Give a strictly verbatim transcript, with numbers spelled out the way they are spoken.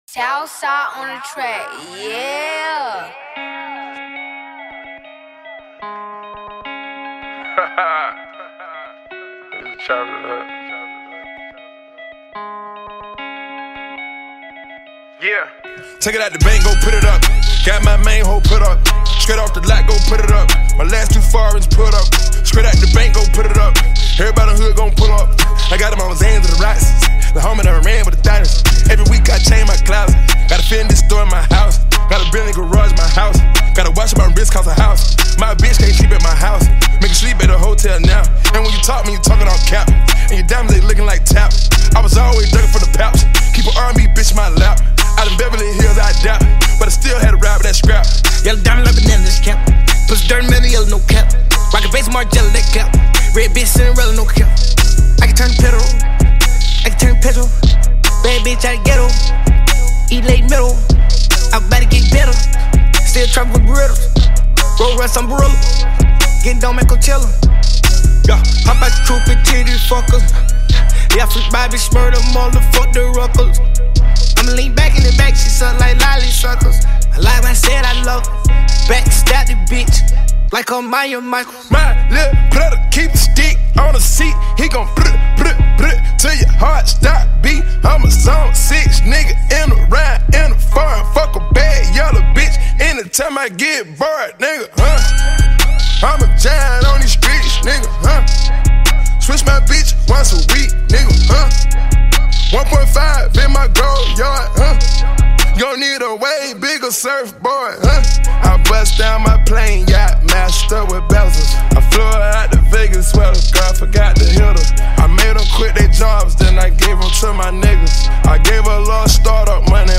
Southside on the track, yeah. Chop it up. Yeah. Take it out the bank, go put it up. Got my main hoe put up. Straight off the lot, go put it up. My last two foreigns put up. Straight out the bank, go put it up. Everybody in the hood gon' pull up. I got them on Zans and the Roxys. The homie that ran with the diners. Every week I change my closet. Got a Fendi store in my house. Got a Bentley garage in my house. Gotta watch my wrist cause a house. My bitch can't sleep at my house. Make her sleep at a hotel now. And when you talk me, you talking on cap. And your diamonds, they looking like tap. I was always looking for the pouch. Keep an R and B bitch in my lap. Out in Beverly Hills, I doubt. But I still had to ride with that scrap. Yellow diamond like banana, this cap. Push dirt in metal, yellow, no cap. Rocket face, Margiela, that cap. Red bitch, Cinderella, no cap. I can turn pedal. I can turn petrol. Bad bitch out of ghetto. Eat late middle. I'm about to get better. Still trapping with burritos. Roll rust umbrella. Getting down, make Coachella. Yeah, hop out the troop and titty fuckers. Yeah, flip by bitch, murder, motherfuck the ruckers. I'ma lean back in the back, she suck like lolly suckers. I like what I said, I love her. Backstab the bitch, like a Maya Michael. My little brother keep a stick on the seat. He gon' brr, brr, brr, till your heart stop beat. I'm a zone six nigga in the ride, in the foreign. Fuck a bad yellow bitch anytime I get bored, nigga, huh? I'm a giant on these streets, nigga, huh? Switch my bitch once a week, nigga, huh? one point five in my gold yard, huh? You gon' need a way bigger surfboard, huh? I bust down my plane yacht, master with bezels. I flew her out to Vegas, where the girl forgot to hit her. I made them quit their jobs, then I gave them to my niggas. I gave her a little startup money,